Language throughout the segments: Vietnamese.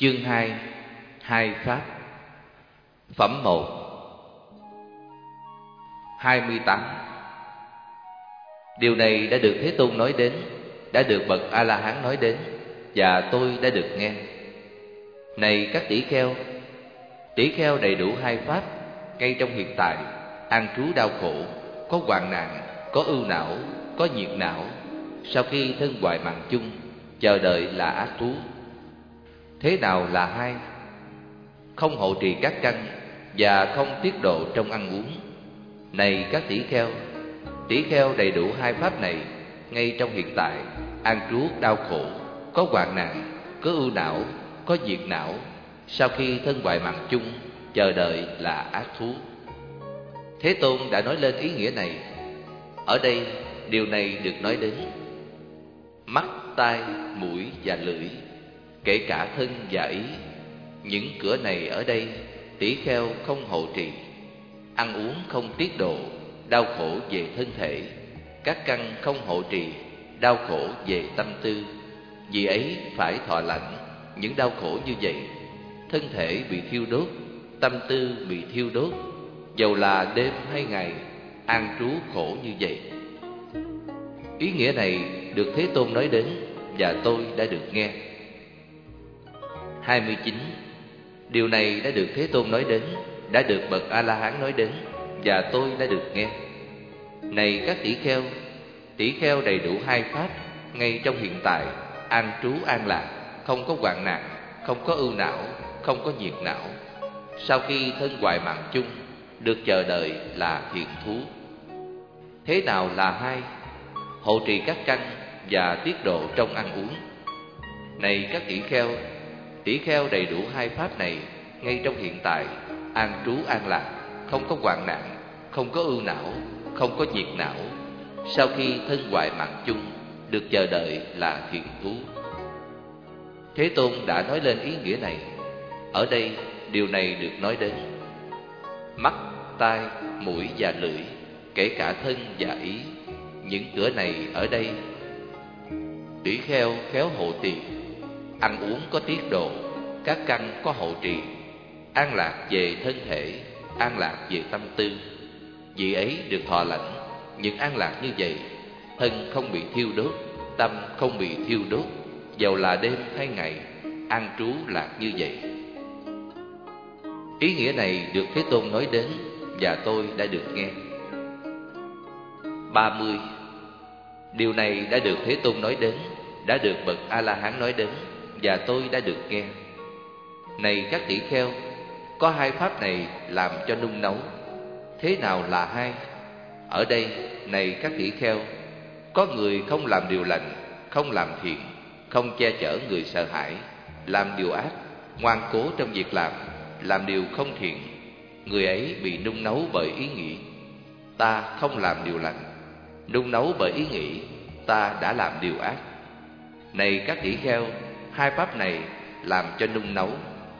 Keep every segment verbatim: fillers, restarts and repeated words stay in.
Chương hai. Hai pháp. Phẩm một. hai mươi tám. Điều này đã được Thế Tôn nói đến, đã được bậc A-la-hán nói đến, và tôi đã được nghe. Này các tỷ kheo, tỷ kheo đầy đủ hai pháp, ngay trong hiện tại, an trú đau khổ, có hoạn nạn, có ưu não, có nhiệt não, sau khi thân hoại mạng chung, chờ đợi là ác thú. Thế nào là hai? Không hộ trì các căn và không tiết độ trong ăn uống. Này các tỷ kheo, tỷ kheo đầy đủ hai pháp này, ngay trong hiện tại, an trú đau khổ, có hoạn nạn, có ưu não, có nhiệt não, sau khi thân hoại mạng chung, chờ đợi là ác thú. Thế Tôn đã nói lên ý nghĩa này. Ở đây, điều này được nói đến. Mắt, tai, mũi và lưỡi, kể cả thân và ý, những cửa này ở đây tỷ kheo không hộ trì. Ăn uống không tiết độ, đau khổ về thân thể. Các căn không hộ trì, đau khổ về tâm tư. Vì ấy phải thọ lãnh những đau khổ như vậy. Thân thể bị thiêu đốt, tâm tư bị thiêu đốt, dầu là đêm hay ngày, an trú khổ như vậy. Ý nghĩa này được Thế Tôn nói đến, và tôi đã được nghe. hai mươi chín. Điều này đã được Thế Tôn nói đến, đã được bậc A-la-hán nói đến, và tôi đã được nghe. Này các tỷ kheo, tỷ kheo đầy đủ hai pháp, ngay trong hiện tại, an trú an lạc, không có hoạn nạn, không có ưu não, không có nhiệt não, sau khi thân hoại mạng chung, được chờ đợi là thiện thú. Thế nào là hai? Hộ trì các căn và tiết độ trong ăn uống. Này các tỷ kheo, tỷ kheo đầy đủ hai pháp này, ngay trong hiện tại, an trú an lạc, không có hoạn nạn, không có ưu não, không có nhiệt não, sau khi thân hoại mạng chung, được chờ đợi là thiện thú. Thế Tôn đã nói lên ý nghĩa này. Ở đây, điều này được nói đến. Mắt, tai, mũi và lưỡi, kể cả thân và ý, những cửa này ở đây tỷ kheo khéo hộ trì. Ăn uống có tiết độ, các căn có hộ trì, an lạc về thân thể, an lạc về tâm tư. Vì ấy được thọ lãnh những an lạc như vậy. Thân không bị thiêu đốt, tâm không bị thiêu đốt, dầu là đêm hay ngày, an trú lạc như vậy. Ý nghĩa này được Thế Tôn nói đến, và tôi đã được nghe. ba mươi. Điều này đã được Thế Tôn nói đến, đã được bậc A-la-hán nói đến, và tôi đã được nghe. Này các tỷ kheo, có hai pháp này làm cho nung nấu. Thế nào là hai? Ở đây, này các tỷ kheo, có người không làm điều lành, không làm thiện, không che chở người sợ hãi, làm điều ác, ngoan cố trong việc làm, làm điều không thiện. Người ấy bị nung nấu bởi ý nghĩ, ta không làm điều lành, nung nấu bởi ý nghĩ, ta đã làm điều ác. Này các tỷ kheo, hai pháp này làm cho nung nấu.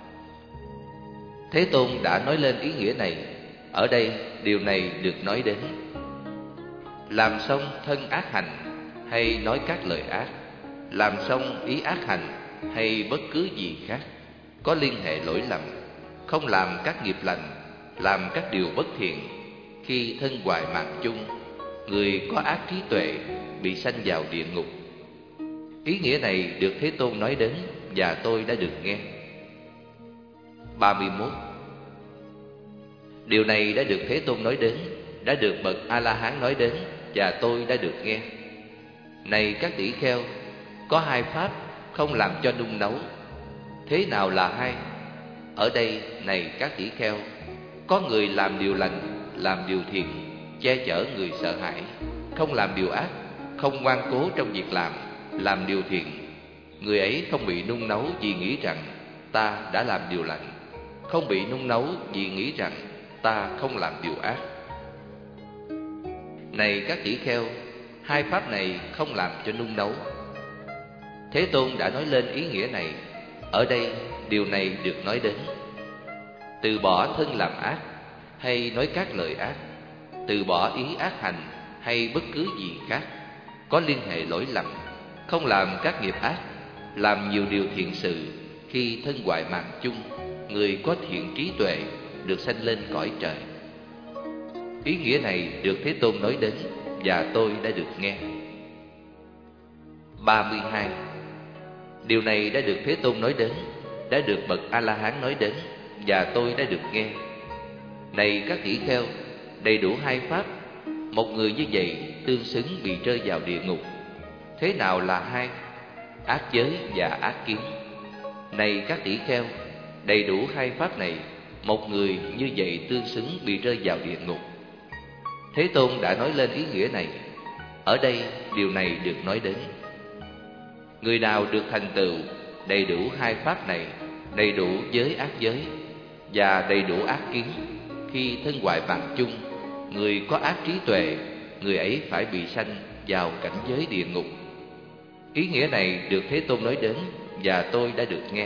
Thế Tôn đã nói lên ý nghĩa này. Ở đây, điều này được nói đến. Làm xong thân ác hành, hay nói các lời ác, làm xong ý ác hành, hay bất cứ gì khác, có liên hệ lỗi lầm, không làm các nghiệp lành, làm các điều bất thiện, khi thân hoại mạng chung, người có ác trí tuệ bị sanh vào địa ngục. Ý nghĩa này được Thế Tôn nói đến, và tôi đã được nghe. ba mươi mốt. Điều này đã được Thế Tôn nói đến, đã được bậc A-la-hán nói đến, và tôi đã được nghe. Này các tỷ kheo, có hai pháp không làm cho nung nấu. Thế nào là hai? Ở đây, này các tỷ kheo, có người làm điều lành, làm điều thiện, che chở người sợ hãi, không làm điều ác, không ngoan cố trong việc làm, làm điều thiện. Người ấy không bị nung nấu vì nghĩ rằng ta đã làm điều lành, không bị nung nấu vì nghĩ rằng ta không làm điều ác. Này các tỷ kheo, hai pháp này không làm cho nung nấu. Thế Tôn đã nói lên ý nghĩa này. Ở đây, điều này được nói đến. Từ bỏ thân làm ác, hay nói các lời ác, từ bỏ ý ác hành, hay bất cứ gì khác, có liên hệ lỗi lầm, không làm các nghiệp ác, làm nhiều điều thiện sự, khi thân hoại mạng chung, người có thiện trí tuệ được sanh lên cõi trời. Ý nghĩa này được Thế Tôn nói đến và tôi đã được nghe. ba mươi hai. Điều này đã được Thế Tôn nói đến, đã được bậc A-la-hán nói đến và tôi đã được nghe. Này các tỷ kheo, đầy đủ hai pháp, một người như vậy tương xứng bị rơi vào địa ngục. Thế nào là hai? Ác giới và ác kiến. Này các tỷ kheo, đầy đủ hai pháp này, một người như vậy tương xứng bị rơi vào địa ngục. Thế Tôn đã nói lên ý nghĩa này. Ở đây điều này được nói đến. Người nào được thành tựu đầy đủ hai pháp này, đầy đủ giới ác giới và đầy đủ ác kiến, khi thân hoại mạng chung, người có ác trí tuệ, người ấy phải bị sanh vào cảnh giới địa ngục. Ý nghĩa này được Thế Tôn nói đến và tôi đã được nghe.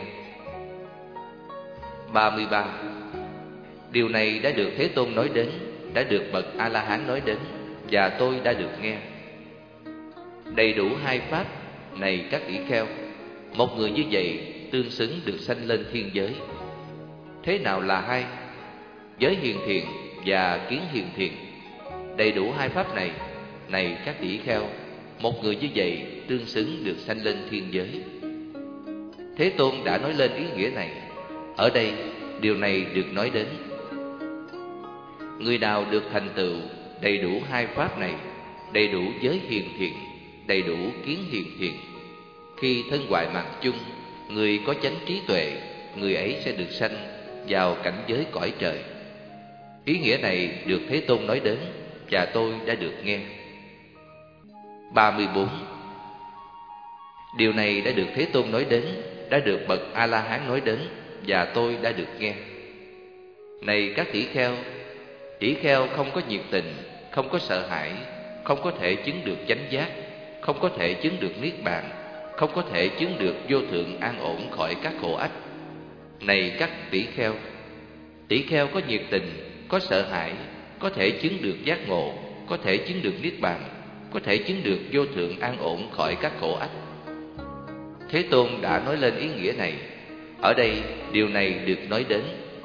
ba mươi ba. Điều này đã được Thế Tôn nói đến, đã được bậc A-la-hán nói đến và tôi đã được nghe. Đầy đủ hai pháp này các tỷ kheo, một người như vậy tương xứng được sanh lên thiên giới. Thế nào là hai? Giới hiền thiện và kiến hiền thiện. Đầy đủ hai pháp này, này các tỷ kheo, một người như vậy tương xứng được sanh lên thiên giới. Thế Tôn đã nói lên ý nghĩa này. Ở đây điều này được nói đến. Người nào được thành tựu đầy đủ hai pháp này, đầy đủ giới hiền thiện, đầy đủ kiến hiền thiện, khi thân hoại mạng chung, người có chánh trí tuệ, người ấy sẽ được sanh vào cảnh giới cõi trời. Ý nghĩa này được Thế Tôn nói đến và tôi đã được nghe. ba mươi bốn. Điều này đã được Thế Tôn nói đến, đã được bậc A-la-hán nói đến và tôi đã được nghe. Này các tỷ kheo, tỷ kheo không có nhiệt tình, không có sợ hãi, không có thể chứng được chánh giác, không có thể chứng được niết bàn, không có thể chứng được vô thượng an ổn khỏi các khổ ách. Này các tỷ kheo, tỷ kheo có nhiệt tình, có sợ hãi, có thể chứng được giác ngộ, có thể chứng được niết bàn, có thể chứng được vô thượng an ổn khỏi các khổ ách. Thế Tôn đã nói lên ý nghĩa này. Ở đây điều này được nói đến.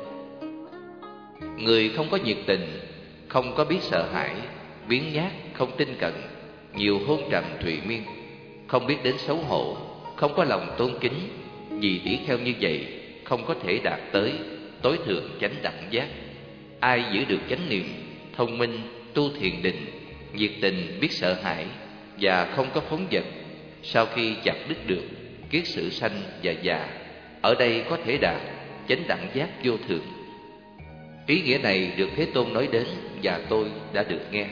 Người không có nhiệt tình, không có biết sợ hãi, biếng nhác, không tinh cận, nhiều hôn trầm thụy miên, không biết đến xấu hổ, không có lòng tôn kính, vì tỷ kheo như vậy không có thể đạt tới tối thượng chánh đẳng giác. Ai giữ được chánh niệm, thông minh, tu thiền định, nhiệt tình, biết sợ hãi và không có phóng dật, sau khi chặt đứt được kiết sử sanh và già, ở đây có thể đạt chánh đẳng giác vô thượng. Ý nghĩa này được Thế Tôn nói đến và tôi đã được nghe.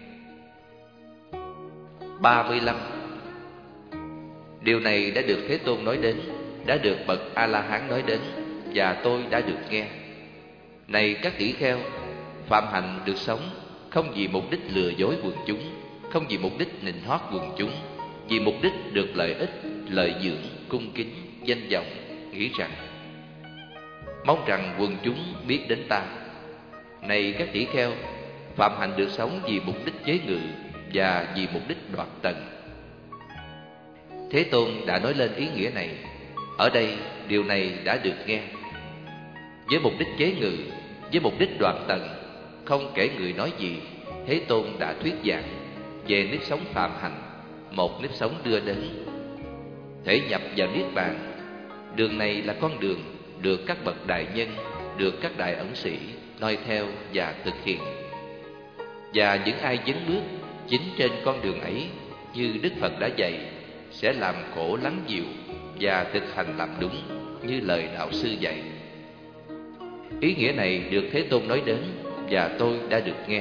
ba mươi lăm. Điều này đã được Thế Tôn nói đến, đã được bậc A-la-hán nói đến và tôi đã được nghe. Này các tỷ kheo, phạm hạnh được sống không vì mục đích lừa dối quần chúng, không vì mục đích nịnh hót quần chúng, vì mục đích được lợi ích, lợi dưỡng, cung kính, danh vọng, nghĩ rằng mong rằng quần chúng biết đến ta. Này các tỷ kheo, phạm hạnh được sống vì mục đích chế ngự và vì mục đích đoạt tận. Thế Tôn đã nói lên ý nghĩa này. Ở đây điều này đã được nghe. Với mục đích chế ngự, với mục đích đoạt tận, không kể người nói gì, Thế Tôn đã thuyết giảng về nếp sống phạm hạnh, một nếp sống đưa đến thể nhập vào niết bàn. Đường này là con đường được các bậc đại nhân, được các đại ẩn sĩ noi theo và thực hiện. Và những ai dấn bước chính trên con đường ấy, như Đức Phật đã dạy, sẽ làm khổ lắng dịu và thực hành làm đúng như lời đạo sư dạy. Ý nghĩa này được Thế Tôn nói đến và tôi đã được nghe.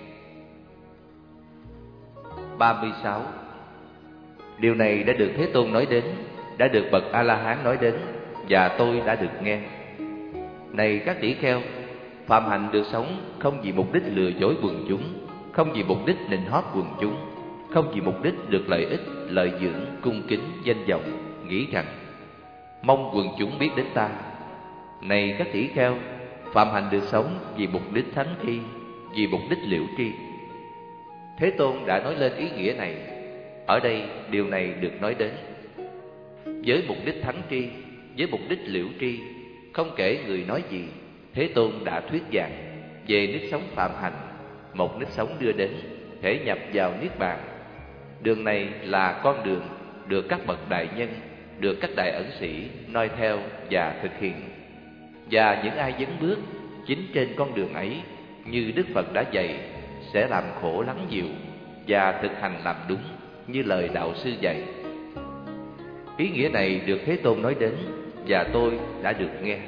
ba mươi sáu. Điều này đã được Thế Tôn nói đến, đã được bậc A-la-hán nói đến và tôi đã được nghe. Này các tỷ kheo, phạm hạnh được sống không vì mục đích lừa dối quần chúng, không vì mục đích nịnh hót quần chúng, không vì mục đích được lợi ích, lợi dưỡng, cung kính, danh vọng, nghĩ rằng mong quần chúng biết đến ta. Này các tỷ kheo, phạm hạnh được sống vì mục đích thắng tri, vì mục đích liễu tri. Thế Tôn đã nói lên ý nghĩa này. Ở đây điều này được nói đến. Với mục đích thắng tri, với mục đích liễu tri, không kể người nói gì, Thế Tôn đã thuyết giảng về nếp sống phạm hạnh, một nếp sống đưa đến thể nhập vào niết bàn. Đường này là con đường được các bậc đại nhân, được các đại ẩn sĩ noi theo và thực hiện. Và những ai dấn bước chính trên con đường ấy, như Đức Phật đã dạy, sẽ làm khổ lắng dịu và thực hành làm đúng như lời đạo sư dạy. Ý nghĩa này được Thế Tôn nói đến và tôi đã được nghe.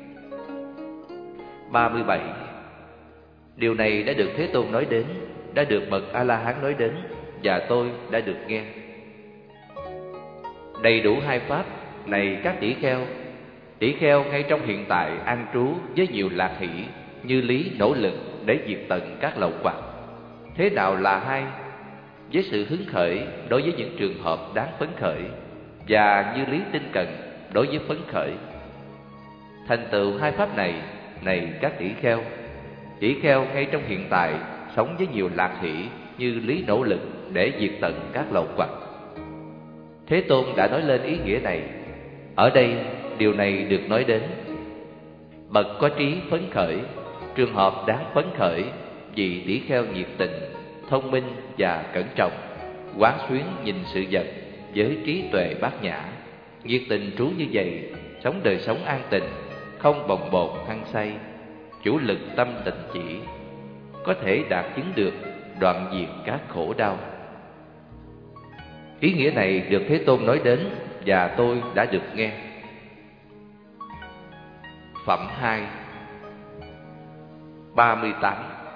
ba mươi bảy. Điều này đã được Thế Tôn nói đến, đã được bậc A-la-hán nói đến và tôi đã được nghe. Đầy đủ hai pháp này các tỷ kheo, tỷ kheo ngay trong hiện tại an trú với nhiều lạc hỷ, như lý nỗ lực để diệt tận các lậu hoặc. Thế nào là hai? Với sự hứng khởi đối với những trường hợp đáng phấn khởi, và như lý tinh cần đối với phấn khởi. Thành tựu hai pháp này, này các tỷ kheo, tỷ kheo ngay trong hiện tại sống với nhiều lạc hỷ, như lý nỗ lực để diệt tận các lậu hoặc. Thế Tôn đã nói lên ý nghĩa này. Ở đây điều này được nói đến. Bậc có trí phấn khởi, trường hợp đáng phấn khởi, vì tỷ kheo nhiệt tình, thông minh và cẩn trọng, quán xuyến nhìn sự vật với trí tuệ bát nhã, nhiệt tình trú như vậy, sống đời sống an tình, không bồng bột hăng say, chủ lực tâm tịnh chỉ, có thể đạt chứng được đoạn diệt các khổ đau. Ý nghĩa này được Thế Tôn nói đến và tôi đã được nghe. Phẩm hai. ba mươi tám.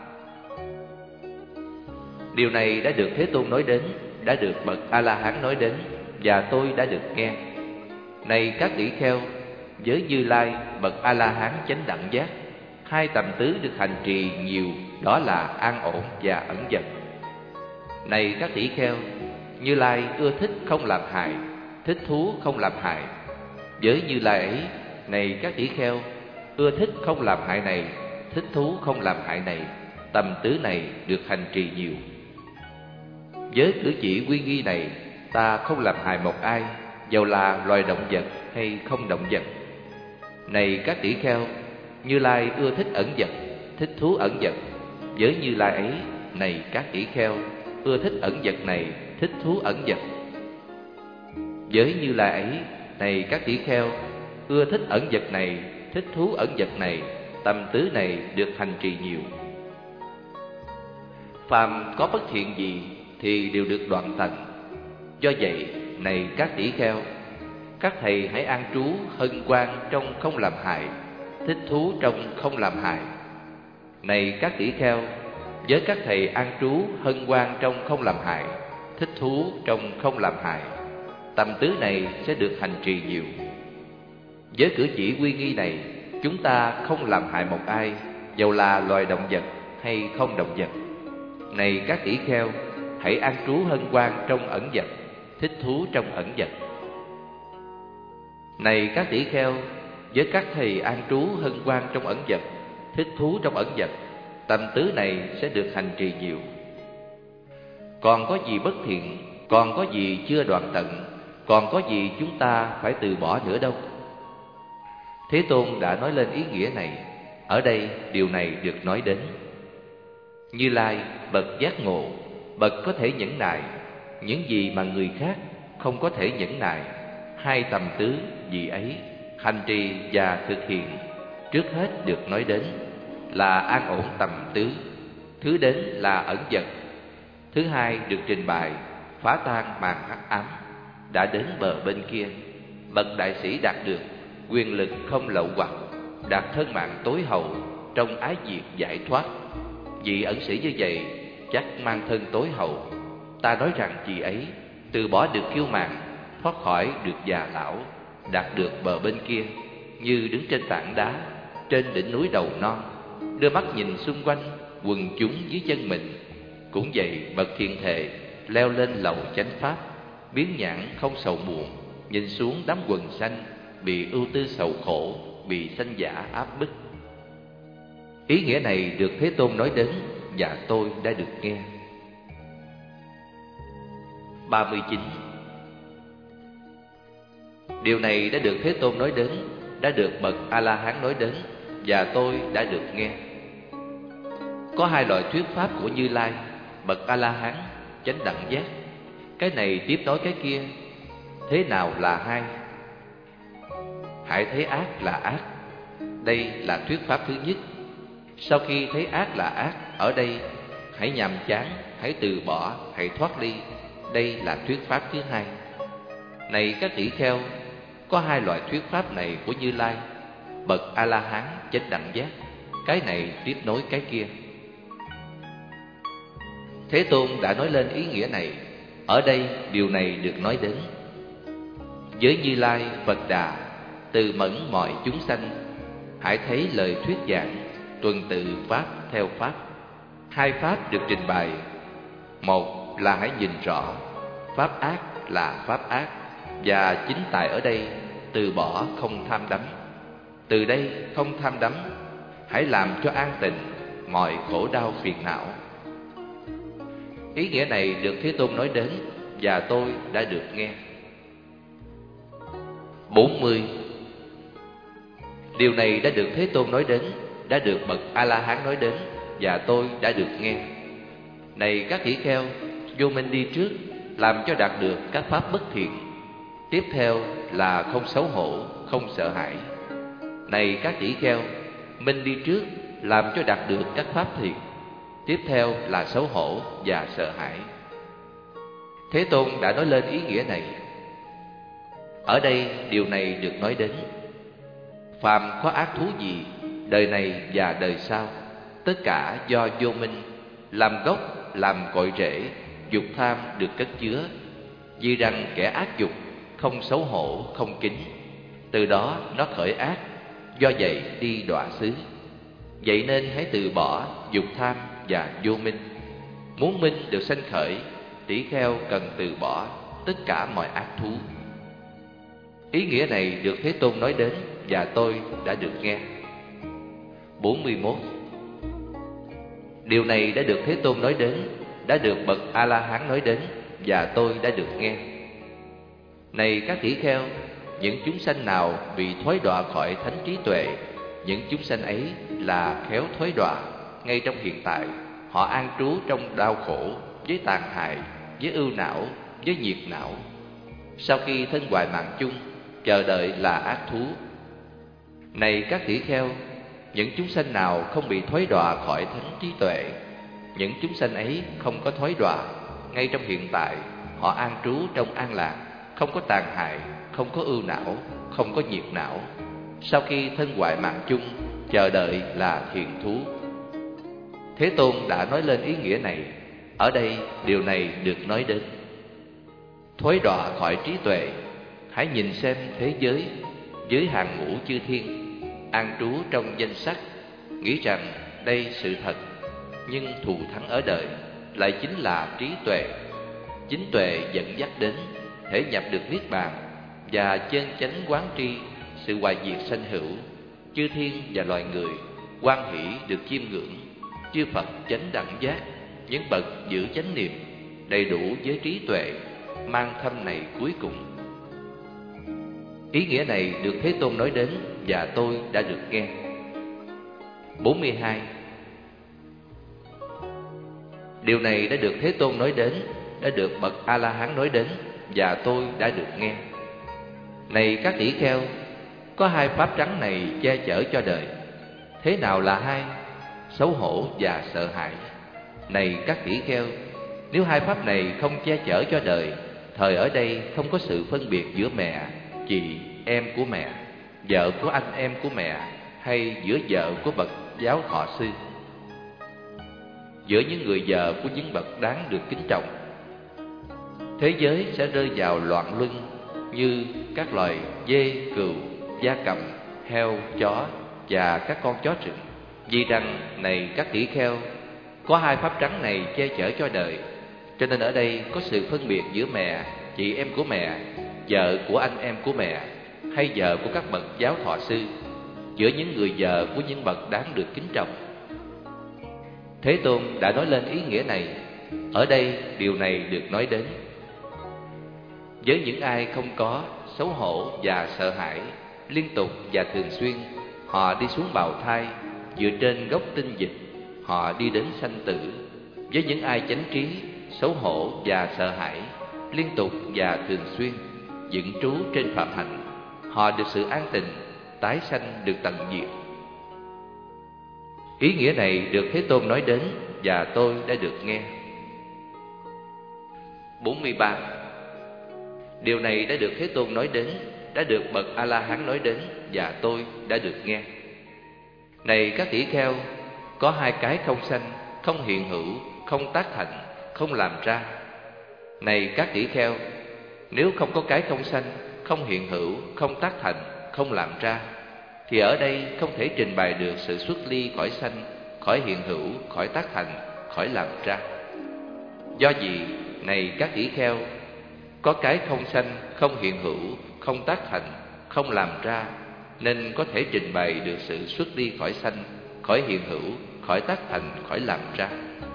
Điều này đã được Thế Tôn nói đến, đã được bậc A-la-hán nói đến và tôi đã được nghe. Này các tỷ kheo, với Như Lai bậc A-la-hán chánh đẳng giác, hai tầm tứ được hành trì nhiều, đó là an ổn và ẩn dật. Này các tỷ kheo, Như Lai ưa thích không làm hại, thích thú không làm hại. Với Như Lai ấy, này các tỷ kheo, ưa thích không làm hại này, thích thú không làm hại này, tầm tứ này được hành trì nhiều. Với cử chỉ uy nghi này, ta không làm hại một ai, dầu là loài động vật hay không động vật. Này các tỷ kheo, Như Lai ưa thích ẩn vật, thích thú ẩn vật. Với Như Lai ấy, này các tỷ kheo, ưa thích ẩn vật này, thích thú ẩn vật. Với Như Lai ấy, này các tỷ kheo, ưa thích ẩn vật này, thích thú ẩn vật này, tầm tứ này được hành trì nhiều. Phàm có bất thiện gì thì đều được đoạn tận. Do vậy, này các tỷ kheo, các thầy hãy an trú hân hoan trong không làm hại, thích thú trong không làm hại. Này các tỷ kheo, với các thầy an trú hân hoan trong không làm hại, thích thú trong không làm hại, tầm tứ này sẽ được hành trì nhiều. Với cử chỉ uy nghi này, chúng ta không làm hại một ai, dầu là loài động vật hay không động vật. Này các tỷ kheo, hãy an trú hân hoan trong ẩn vật, thích thú trong ẩn vật. Này các tỷ kheo, với các thầy an trú hân hoan trong ẩn vật, thích thú trong ẩn vật, tầm tứ này sẽ được hành trì nhiều. Còn có gì bất thiện, còn có gì chưa đoạn tận, còn có gì chúng ta phải từ bỏ nữa đâu. Thế Tôn đã nói lên ý nghĩa này. Ở đây điều này được nói đến. Như Lai bậc giác ngộ, bậc có thể nhẫn nại những gì mà người khác không có thể nhẫn nại. Hai tầm tứ vì ấy hành trì và thực hiện, trước hết được nói đến là an ổn tầm tứ, thứ đến là ẩn vật, thứ hai được trình bày phá tan màn hắc ám, đã đến bờ bên kia. Bậc đại sĩ đạt được quyền lực không lậu hoặc, đạt thân mạng tối hậu trong ái diệt giải thoát. Vị ẩn sĩ như vậy chắc mang thân tối hậu. Ta nói rằng vị ấy từ bỏ được kiêu mạn, thoát khỏi được già lão, đạt được bờ bên kia, như đứng trên tảng đá trên đỉnh núi đầu non, đưa mắt nhìn xung quanh quần chúng dưới chân mình. Cũng vậy, bậc thiện thệ leo lên lầu chánh pháp, biến nhãn không sầu muộn, nhìn xuống đám quần sanh bị ưu tư sầu khổ, bị sanh giả áp bức. Ý nghĩa này được Thế Tôn nói đến và tôi đã được nghe. ba mươi chín. Điều này đã được Thế Tôn nói đến, đã được bậc A-la-hán nói đến, và tôi đã được nghe. Có hai loại thuyết pháp của Như Lai, bậc A-la-hán, chánh đẳng giác. Cái này tiếp nối cái kia. Thế nào là hai? Hãy thấy ác là ác. Đây là thuyết pháp thứ nhất. Sau khi thấy ác là ác, ở đây hãy nhàm chán, hãy từ bỏ, hãy thoát ly. Đây là thuyết pháp thứ hai. Này các tỷ kheo, có hai loại thuyết pháp này của Như Lai, bậc A-la-hán chánh đẳng giác. Cái này tiếp nối cái kia. Thế Tôn đã nói lên ý nghĩa này. Ở đây điều này được nói đến. Với Như Lai Phật Đà, từ mẫn mọi chúng sanh, hãy thấy lời thuyết giảng, tuần tự pháp theo pháp. Hai pháp được trình bày. Một là hãy nhìn rõ pháp ác là pháp ác, và chính tại ở đây từ bỏ không tham đắm. Từ đây không tham đắm, hãy làm cho an tịnh mọi khổ đau phiền não. Ý nghĩa này được Thế Tôn nói đến, và tôi đã được nghe. bốn mươi. Điều này đã được Thế Tôn nói đến, đã được bậc A-la-hán nói đến, và tôi đã được nghe. Này các tỷ kheo, vô minh đi trước, làm cho đạt được các pháp bất thiện. Tiếp theo là không xấu hổ, không sợ hãi. Này các tỷ kheo, minh đi trước, làm cho đạt được các pháp thiện. Tiếp theo là xấu hổ và sợ hãi. Thế Tôn đã nói lên ý nghĩa này. Ở đây điều này được nói đến. Phàm có ác thú gì, đời này và đời sau, tất cả do vô minh, làm gốc, làm cội rễ, dục tham được cất chứa. Vì rằng kẻ ác dục, không xấu hổ, không kính, từ đó nó khởi ác, do vậy đi đọa xứ. Vậy nên hãy từ bỏ dục tham và vô minh. Muốn minh được sanh khởi, tỷ kheo cần từ bỏ tất cả mọi ác thú. Ý nghĩa này được Thế Tôn nói đến, và tôi đã được nghe. bốn mươi mốt. Điều này đã được Thế Tôn nói đến, đã được bậc A-la-hán nói đến, và tôi đã được nghe. Này các tỷ kheo, những chúng sanh nào bị thoái đọa khỏi thánh trí tuệ, những chúng sanh ấy là khéo thoái đọa ngay trong hiện tại. Họ an trú trong đau khổ, với tàn hại, với ưu não, với nhiệt não. Sau khi thân hoại mạng chung, chờ đợi là ác thú. Này các tỷ kheo, những chúng sanh nào không bị thoái đọa khỏi thánh trí tuệ, những chúng sanh ấy không có thoái đọa ngay trong hiện tại. Họ an trú trong an lạc, không có tàn hại, không có ưu não, không có nhiệt não. Sau khi thân hoại mạng chung, chờ đợi là thiền thú. Thế Tôn đã nói lên ý nghĩa này. Ở đây điều này được nói đến. Thoái đọa khỏi trí tuệ, hãy nhìn xem thế giới, dưới hàng ngũ chư thiên, an trú trong danh sắc, nghĩ rằng đây sự thật, nhưng thù thắng ở đời lại chính là trí tuệ. Chính tuệ dẫn dắt đến thể nhập được niết bàn, và chân chánh quán tri sự hoại diệt sanh hữu. Chư thiên và loài người hoan hỷ được chiêm ngưỡng chư Phật chánh đẳng giác, những bậc giữ chánh niệm, đầy đủ với trí tuệ, mang thâm này cuối cùng. Ý nghĩa này được Thế Tôn nói đến, và tôi đã được nghe. bốn mươi hai. Điều này đã được Thế Tôn nói đến, đã được bậc A-la-hán nói đến, và tôi đã được nghe. Này các tỷ kheo, có hai pháp trắng này che chở cho đời. Thế nào là hai? Xấu hổ và sợ hãi. Này các tỷ kheo, nếu hai pháp này không che chở cho đời, thời ở đây không có sự phân biệt giữa mẹ, chị, em của mẹ, vợ của anh em của mẹ, hay giữa vợ của bậc giáo thọ sư, giữa những người vợ của những bậc đáng được kính trọng. Thế giới sẽ rơi vào loạn luân như các loài dê, cừu, gia cầm, heo, chó và các con chó rừng. Vì rằng, này các tỷ kheo, có hai pháp trắng này che chở cho đời, cho nên ở đây có sự phân biệt giữa mẹ, chị em của mẹ, vợ của anh em của mẹ, hay vợ của các bậc giáo thọ sư, giữa những người vợ của những bậc đáng được kính trọng. Thế Tôn đã nói lên ý nghĩa này. Ở đây điều này được nói đến. Với những ai không có xấu hổ và sợ hãi, liên tục và thường xuyên, họ đi xuống bào thai, dựa trên gốc tinh dịch, họ đi đến sanh tử. Với những ai chánh trí, xấu hổ và sợ hãi, liên tục và thường xuyên, dựng trú trên phạm hạnh, họ được sự an tịnh, tái sanh được tận diệt. Ý nghĩa này được Thế Tôn nói đến và tôi đã được nghe. bốn mươi ba. Điều này đã được Thế Tôn nói đến, đã được bậc A-la-hán nói đến và tôi đã được nghe. Này các tỷ kheo, có hai cái không sanh, không hiện hữu, không tác thành, không làm ra. Này các tỷ kheo, nếu không có cái không sanh, không hiện hữu, không tác thành, không làm ra, thì ở đây không thể trình bày được sự xuất ly khỏi sanh, khỏi hiện hữu, khỏi tác thành, khỏi làm ra. Do gì, này các tỷ kheo, có cái không sanh, không hiện hữu, không tác thành, không làm ra, nên có thể trình bày được sự xuất ly khỏi sanh, khỏi hiện hữu, khỏi tác thành, khỏi làm ra.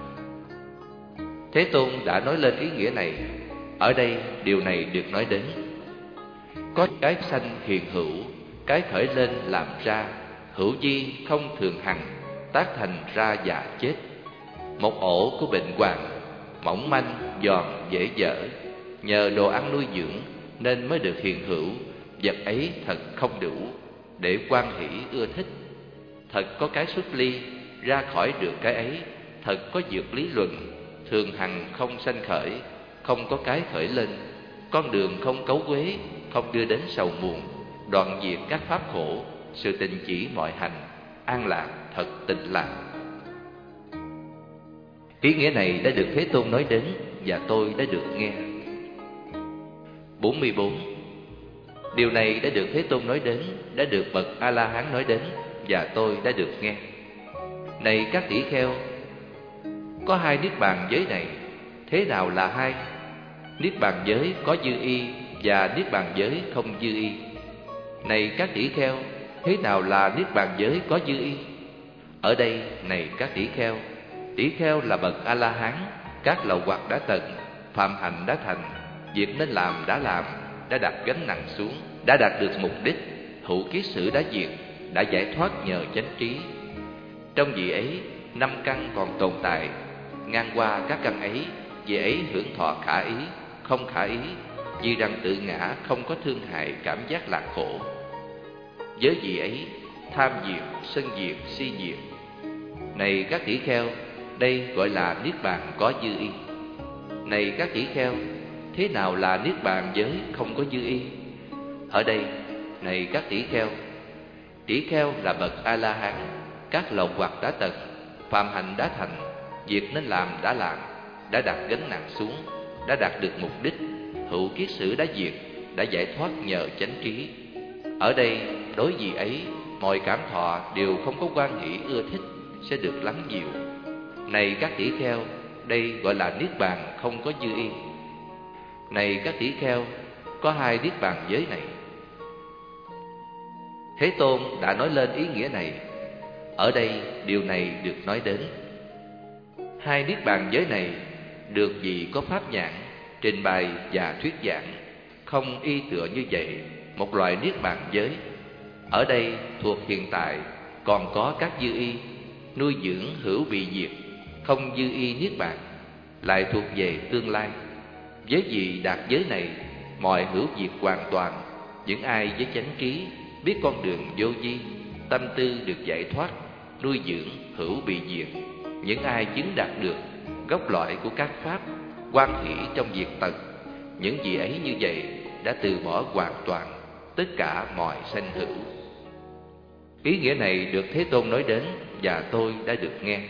Thế Tôn đã nói lên ý nghĩa này. Ở đây điều này được nói đến. Có cái sanh hiện hữu, cái khởi lên làm ra, hữu di không thường hằng, tác thành ra và chết. Một ổ của bệnh hoạn, mỏng manh, giòn, dễ dở, nhờ đồ ăn nuôi dưỡng nên mới được hiện hữu. Vật ấy thật không đủ để quan hỷ ưa thích. Thật có cái xuất ly, ra khỏi được cái ấy. Thật có dược lý luận, thường hằng không sanh khởi, không có cái khởi lên. Con đường không cấu quế, không đưa đến sầu muộn, đoạn diệt các pháp khổ, sự tình chỉ mọi hành, an lạc thật tịnh lạc. Ý nghĩa này đã được Thế Tôn nói đến và tôi đã được nghe. bốn mươi bốn. Điều này đã được Thế Tôn nói đến, đã được bậc A-la-hán nói đến và tôi đã được nghe. Này các tỷ kheo, có hai niết bàn giới này. Thế nào là hai? Niết bàn giới có dư y và niết bàn giới không dư y. Này các tỷ kheo, thế nào là niết bàn giới có dư y? Ở đây, này các tỷ kheo, tỷ kheo là bậc A-la-hán, các lậu hoặc đã tận, phạm hạnh đã thành, việc nên làm đã làm, đã đặt gánh nặng xuống, đã đạt được mục đích, hữu kiết sử đã diệt, đã giải thoát nhờ chánh trí. Trong vị ấy, năm căn còn tồn tại, ngang qua các căn ấy, vị ấy hưởng thọ khả ý, không khả ý, vì rằng tự ngã không có thương hại cảm giác lạc khổ. Với vị ấy, tham diệt, sân diệt, si diệt. Này các tỷ kheo, đây gọi là niết bàn có dư y. Này các tỷ kheo, thế nào là niết bàn giới không có dư y? Ở đây, này các tỷ kheo, tỷ kheo là bậc A-la-hán, các lậu hoặc đã tận, phạm hạnh đã thành, việc nên làm đã làm, đã đặt gánh nặng xuống, đã đạt được mục đích, hữu kiết sử đã diệt, đã giải thoát nhờ chánh trí. Ở đây, đối vị ấy, mọi cảm thọ đều không có quan hỷ ưa thích, sẽ được lắng dịu. Này các tỷ kheo, đây gọi là niết bàn không có dư y. Này các tỷ kheo, có hai niết bàn giới này. Thế Tôn đã nói lên ý nghĩa này. Ở đây điều này được nói đến. Hai niết bàn giới này được vì có pháp nhãn, trình bày và thuyết giảng, không y tựa như vậy, một loại niết bàn giới. Ở đây thuộc hiện tại, còn có các dư y, nuôi dưỡng hữu bị diệt, không dư y niết bàn, lại thuộc về tương lai. Với vị đạt giới này, mọi hữu diệt hoàn toàn. Những ai với chánh trí, biết con đường vô vi, tâm tư được giải thoát, nuôi dưỡng hữu bị diệt. Những ai chứng đạt được gốc loại của các pháp, quan hỷ trong việc tận, những vị ấy như vậy đã từ bỏ hoàn toàn tất cả mọi sanh hữu. Ý nghĩa này được Thế Tôn nói đến và tôi đã được nghe.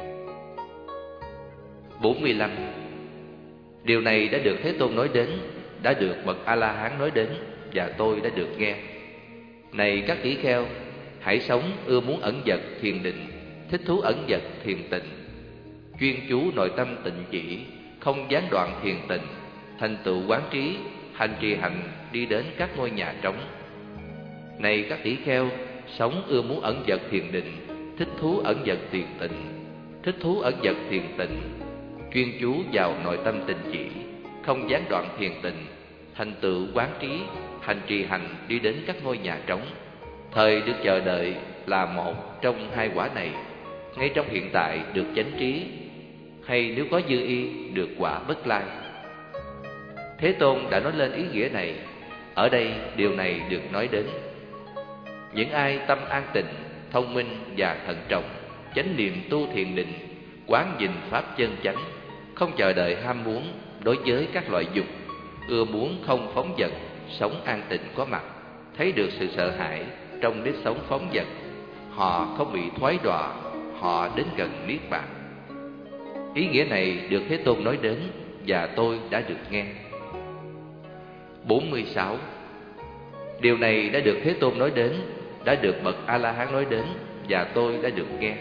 bốn mươi lăm. Điều này đã được Thế Tôn nói đến, đã được bậc A-la-hán nói đến và tôi đã được nghe. Này các tỷ kheo, hãy sống ưa muốn ẩn dật thiền định, thích thú ẩn dật thiền tịnh, chuyên chú nội tâm tịnh chỉ, không gián đoạn thiền tịnh, thành tựu quán trí, hành trì hành đi đến các ngôi nhà trống. Này các tỷ kheo, sống ưa muốn ẩn dật thiền định, thích thú ẩn dật thiền tịnh, thích thú ẩn dật thiền tịnh, chuyên chú vào nội tâm tịnh chỉ, không gián đoạn thiền tịnh, thành tựu quán trí, hành trì hành đi đến các ngôi nhà trống. Thời được chờ đợi là một trong hai quả này, ngay trong hiện tại được chánh trí, hay nếu có dư y được quả bất lai. Thế Tôn đã nói lên ý nghĩa này. Ở đây điều này được nói đến. Những ai tâm an tịnh, thông minh và thận trọng, chánh niệm tu thiền định, quán nhìn pháp chân chánh, không chờ đợi ham muốn đối với các loại dục, ưa muốn không phóng dật, sống an tịnh có mặt, thấy được sự sợ hãi trong nếp sống phóng dật, họ không bị thoái đọa, họ đến gần niết bàn. Ý nghĩa này được Thế Tôn nói đến và tôi đã được nghe. bốn mươi sáu. Điều này đã được Thế Tôn nói đến, đã được bậc A-la-hán nói đến và tôi đã được nghe.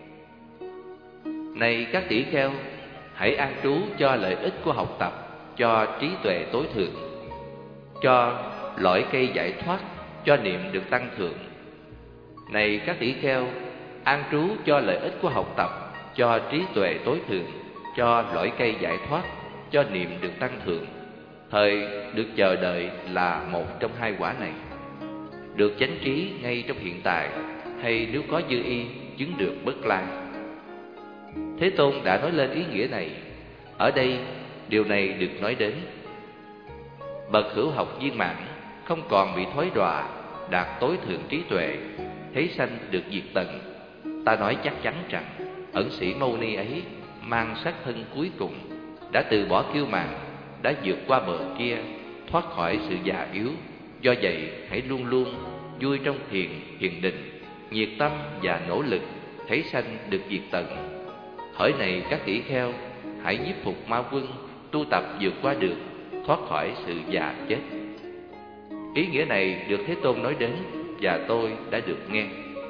Này các tỷ kheo, hãy an trú cho lợi ích của học tập, cho trí tuệ tối thượng, cho lõi cây giải thoát, cho niệm được tăng thượng. Này các tỷ kheo, an trú cho lợi ích của học tập, cho trí tuệ tối thượng, cho lõi cây giải thoát, cho niệm được tăng thượng. Thời được chờ đợi là một trong hai quả này, được chánh trí ngay trong hiện tại, hay nếu có dư y chứng được bất lai. Thế Tôn đã nói lên ý nghĩa này. Ở đây điều này được nói đến. Bậc hữu học viên mãn không còn bị thối đọa, đạt tối thượng trí tuệ, thấy sanh được diệt tận. Ta nói chắc chắn rằng ẩn sĩ Mâu Ni ấy mang sắc thân cuối cùng, đã từ bỏ kiêu mạn, đã vượt qua bờ kia, thoát khỏi sự già yếu. Do vậy hãy luôn luôn vui trong thiền hiền định, nhiệt tâm và nỗ lực, thấy sanh được diệt tận. Hỡi này các tỷ kheo, hãy nhiếp phục ma quân, tu tập vượt qua được, thoát khỏi sự già chết. Ý nghĩa này được Thế Tôn nói đến và tôi đã được nghe.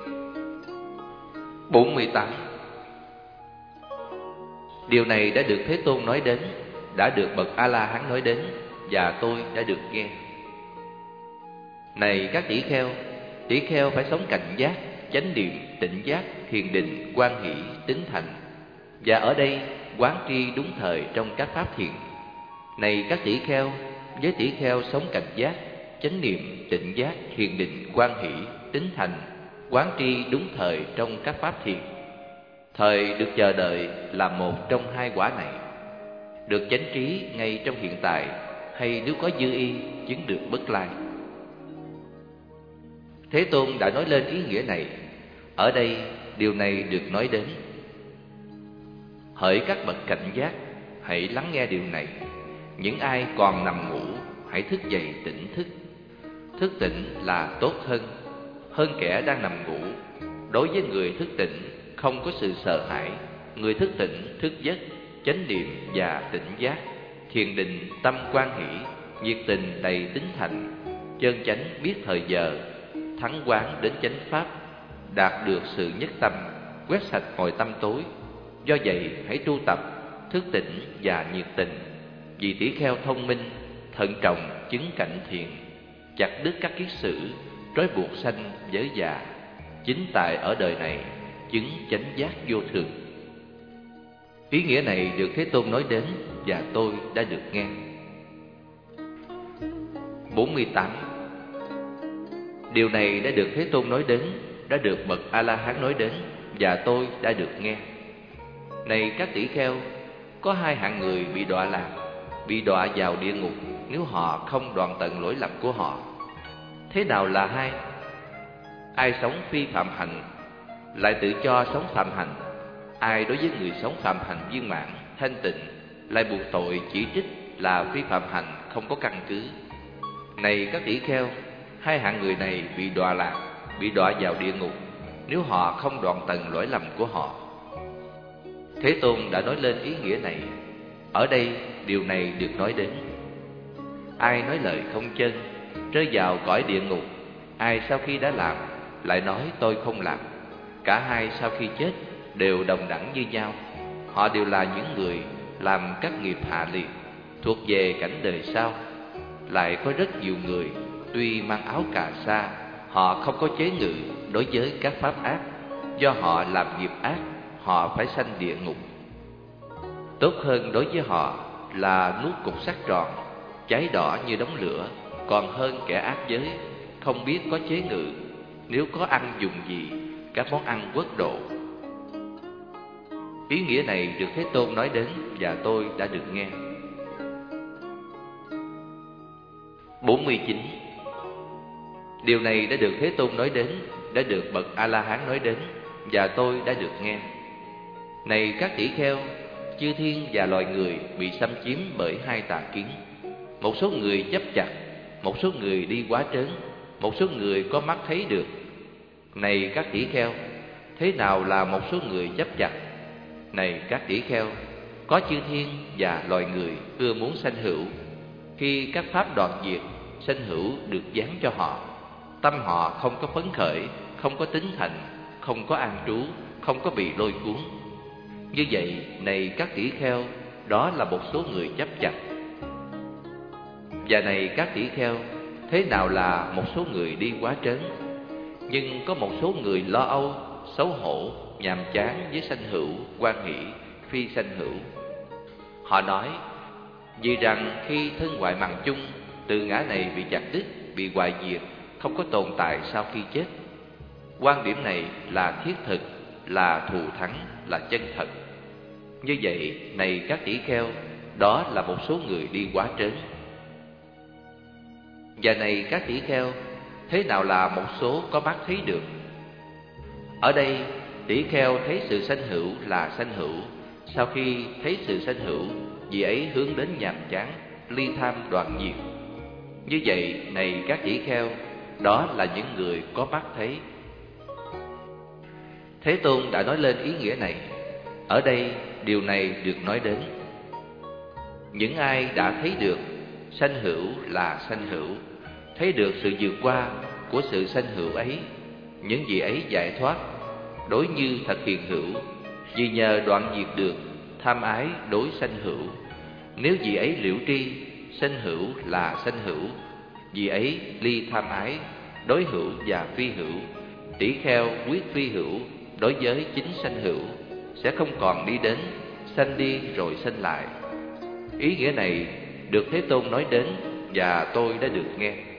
bốn mươi tám. Điều này đã được Thế Tôn nói đến, đã được bậc A-la-hán nói đến và tôi đã được nghe. Này các tỷ kheo, tỷ kheo phải sống cảnh giác, chánh niệm, tỉnh giác, thiền định, quan hỷ, tín thành. Và ở đây quán tri đúng thời trong các pháp thiền. Này các tỷ kheo, với tỷ kheo sống cảnh giác, chánh niệm, tỉnh giác, thiền định, quan hỷ, tín thành, quán tri đúng thời trong các pháp thiền. Thời được chờ đợi là một trong hai quả này, được chánh trí ngay trong hiện tại, hay nếu có dư y chứng được bất lai. Thế Tôn đã nói lên ý nghĩa này. Ở đây điều này được nói đến. Hỡi các bậc cảnh giác, hãy lắng nghe điều này. Những ai còn nằm ngủ, hãy thức dậy tỉnh thức. Thức tỉnh là tốt hơn, hơn kẻ đang nằm ngủ. Đối với người thức tỉnh, không có sự sợ hãi. Người thức tỉnh, thức giấc, chánh niệm và tỉnh giác, thiền định, tâm quan hỷ, nhiệt tình đầy tín thành, chân chánh biết thời giờ, thắng quán đến chánh pháp, đạt được sự nhất tâm, quét sạch mọi tâm tối. Do vậy hãy tu tập, thức tỉnh và nhiệt tình. Vì tỷ kheo thông minh, thận trọng chứng cảnh thiền, chặt đứt các kiết sử, trói buộc sanh giới già, chính tại ở đời này chứng chánh giác vô thường. Ý nghĩa này được Thế Tôn nói đến và tôi đã được nghe. bốn mươi tám. Điều này đã được Thế Tôn nói đến, đã được bậc A-la-hán nói đến và tôi đã được nghe. Này các tỷ kheo, có hai hạng người bị đọa lạc, bị đọa vào địa ngục nếu họ không đoạn tận lỗi lầm của họ. Thế nào là hai? Ai sống phi phạm hạnh lại tự cho sống phạm hạnh. Ai đối với người sống phạm hạnh viên mãn, thanh tịnh lại buộc tội chỉ trích là phi phạm hạnh không có căn cứ. Này các tỷ kheo, hai hạng người này bị đọa lạc, bị đọa vào địa ngục nếu họ không đoạn tận lỗi lầm của họ. Thế Tôn đã nói lên ý nghĩa này. Ở đây điều này được nói đến. Ai nói lời không chân, rơi vào cõi địa ngục. Ai sau khi đã làm lại nói tôi không làm. Cả hai sau khi chết đều đồng đẳng như nhau. Họ đều là những người làm các nghiệp hạ liệt, thuộc về cảnh đời sau. Lại có rất nhiều người tuy mang áo cà sa, họ không có chế ngự đối với các pháp ác. Do họ làm nghiệp ác, họ phải sanh địa ngục. Tốt hơn đối với họ là nuốt cục sắt tròn, cháy đỏ như đống lửa, còn hơn kẻ ác giới, không biết có chế ngự, nếu có ăn dùng gì, các món ăn quốc độ. Ý nghĩa này được Thế Tôn nói đến và tôi đã được nghe. bốn mươi chín. Điều này đã được Thế Tôn nói đến, đã được bậc A-la-hán nói đến, và tôi đã được nghe. Này các tỷ kheo, chư thiên và loài người bị xâm chiếm bởi hai tà kiến. Một số người chấp chặt, một số người đi quá trớn, một số người có mắt thấy được. Này các tỷ kheo, thế nào là một số người chấp chặt? Này các tỷ kheo, có chư thiên và loài người ưa muốn sanh hữu. Khi các pháp đoạn diệt, sanh hữu được giáng cho họ. Tâm họ không có phấn khởi, không có tín thành, không có an trú, không có bị lôi cuốn. Như vậy, này các tỷ kheo, đó là một số người chấp chặt. Và này các tỷ kheo, thế nào là một số người đi quá trớn? Nhưng có một số người lo âu, xấu hổ, nhàm chán với sanh hữu, quan hỷ, phi sanh hữu. Họ nói, vì rằng khi thân ngoại mạng chung, từ ngã này bị chặt đứt, bị hoại diệt, không có tồn tại sau khi chết. Quan điểm này là thiết thực, là thù thắng, là chân thật. Như vậy, này các tỷ kheo, đó là một số người đi quá trớn. Và này các tỷ kheo, thế nào là một số có mắt thấy được? Ở đây, tỷ kheo thấy sự sanh hữu là sanh hữu. Sau khi thấy sự sanh hữu, vì ấy hướng đến nhàm chán, ly tham đoạn diệt. Như vậy, này các tỷ kheo, đó là những người có mắt thấy. Thế Tôn đã nói lên ý nghĩa này. Ở đây, điều này được nói đến. Những ai đã thấy được sanh hữu là sanh hữu, thấy được sự vượt qua của sự sanh hữu ấy, những vị ấy giải thoát, đối như thật hiện hữu, vì nhờ đoạn diệt được tham ái đối sanh hữu. Nếu vị ấy liễu tri, sanh hữu là sanh hữu, vì ấy ly tham ái, đối hữu và phi hữu, tỷ kheo quyết phi hữu, đối với chính sanh hữu, sẽ không còn đi đến sanh đi rồi sanh lại. Ý nghĩa này được Thế Tôn nói đến và tôi đã được nghe.